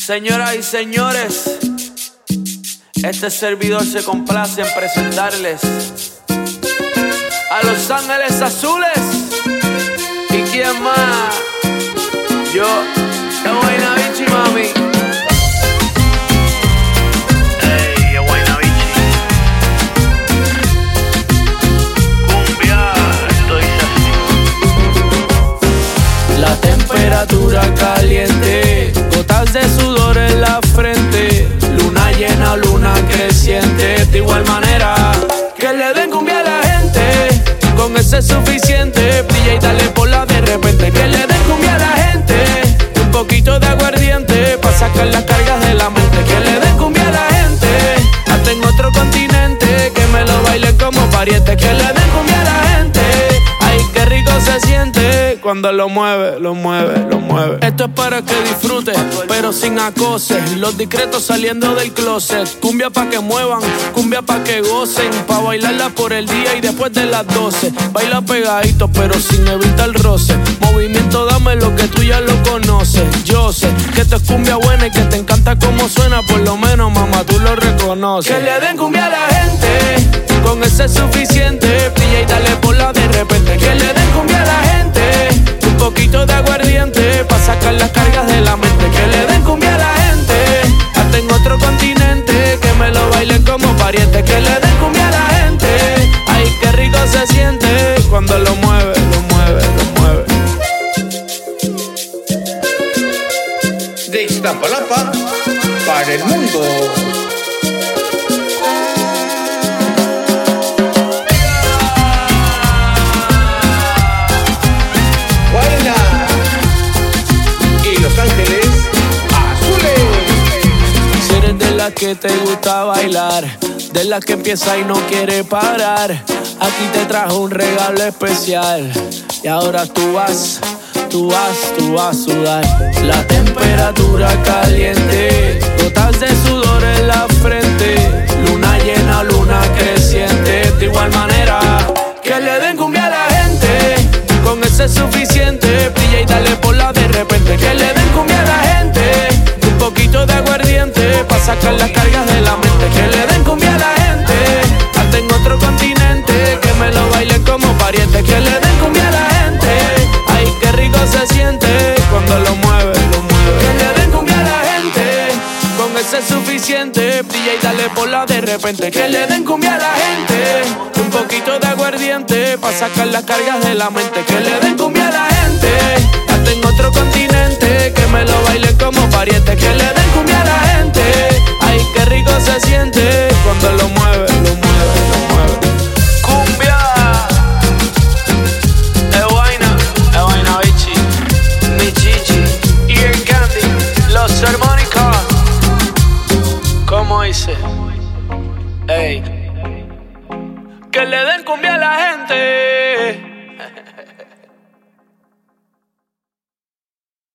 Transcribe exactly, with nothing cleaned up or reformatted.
Señoras y señores, este servidor se complace en presentarles a Los Ángeles Azules. ¿Y quién más? Yo, yo Wayna Bichi, mami. Ey, yo Wayna Bichi. Cumbia, esto dice así. La temperatura caliente, gotas de sudor en la frente, luna llena, luna creciente. De igual manera, que le den cumbia a la gente, con ese es suficiente. Brilla y dale por la de repente. Que le den cumbia a la gente, un poquito de aguardiente, pa' sacar las cargas de la mente. Que le den cumbia a la gente, hasta en otro continente, que me lo bailen como pariente. Que le den cumbia a la gente, ay, qué rico se siente cuando lo mueve, lo mueve, lo mueve. Esto es para que disfrute, pero sin acoses. Los discretos saliendo del closet. Cumbia pa' que muevan, cumbia pa' que gocen, pa' bailarla por el día y después de las doce. Baila pegadito, pero sin evitar roce. Movimiento, dame lo que tú ya lo conoces. Yo sé que esto es cumbia buena y que te encanta cómo suena. Por lo menos, mamá, tú lo reconoces. Que le den cumbia a la gente, con ese es suficiente. Brilla y dale por la de repente. Que le den cumbia a la gente, un poquito de aguardiente, pa' sacar las cargas de la mente. Que le den cumbia a la gente, hasta en otro continente, que me lo bailen como pariente. Que le den cumbia a la gente, ay, qué rico se siente cuando lo mueve, lo mueve, lo mueve. De Iztapalapa para el mundo. Los Ángeles Azules. Si eres de la que te gusta bailar, de la que empieza y no quiere parar, aquí te trajo un regalo especial. Y ahora tú vas, tú vas, tú vas a sudar. La temperatura caliente, gotas de sudor en la frente, luna llena, luna creciente. De igual manera, que le den cumbia a la gente, con ese es suficiente. Brilla y dale por la de repente. Que le den cumbia a la gente, un poquito de aguardiente, pa' sacar las cargas de la mente. Que le den cumbia a la gente, hasta en otro continente, que me lo bailen como pariente. Que le den cumbia a la gente, ay, qué rico se siente cuando lo mueve, lo mueve. Que le den cumbia a la gente, con ese es suficiente. Brilla y dale por la de repente. Que le den cumbia a la gente, un poquito de aguardiente, pa' sacar las cargas de la mente. Que le den cumbia a la gente, hasta en otro continente, que me lo bailen como pariente. Que le den cumbia a la gente, ay, qué rico se siente cuando lo mueve, lo mueve, lo mueve. Cumbia de Wayna, de Wayna Bichi, mi chichi y el Candy, los armónicos. ¿Cómo hice? Ey, que le den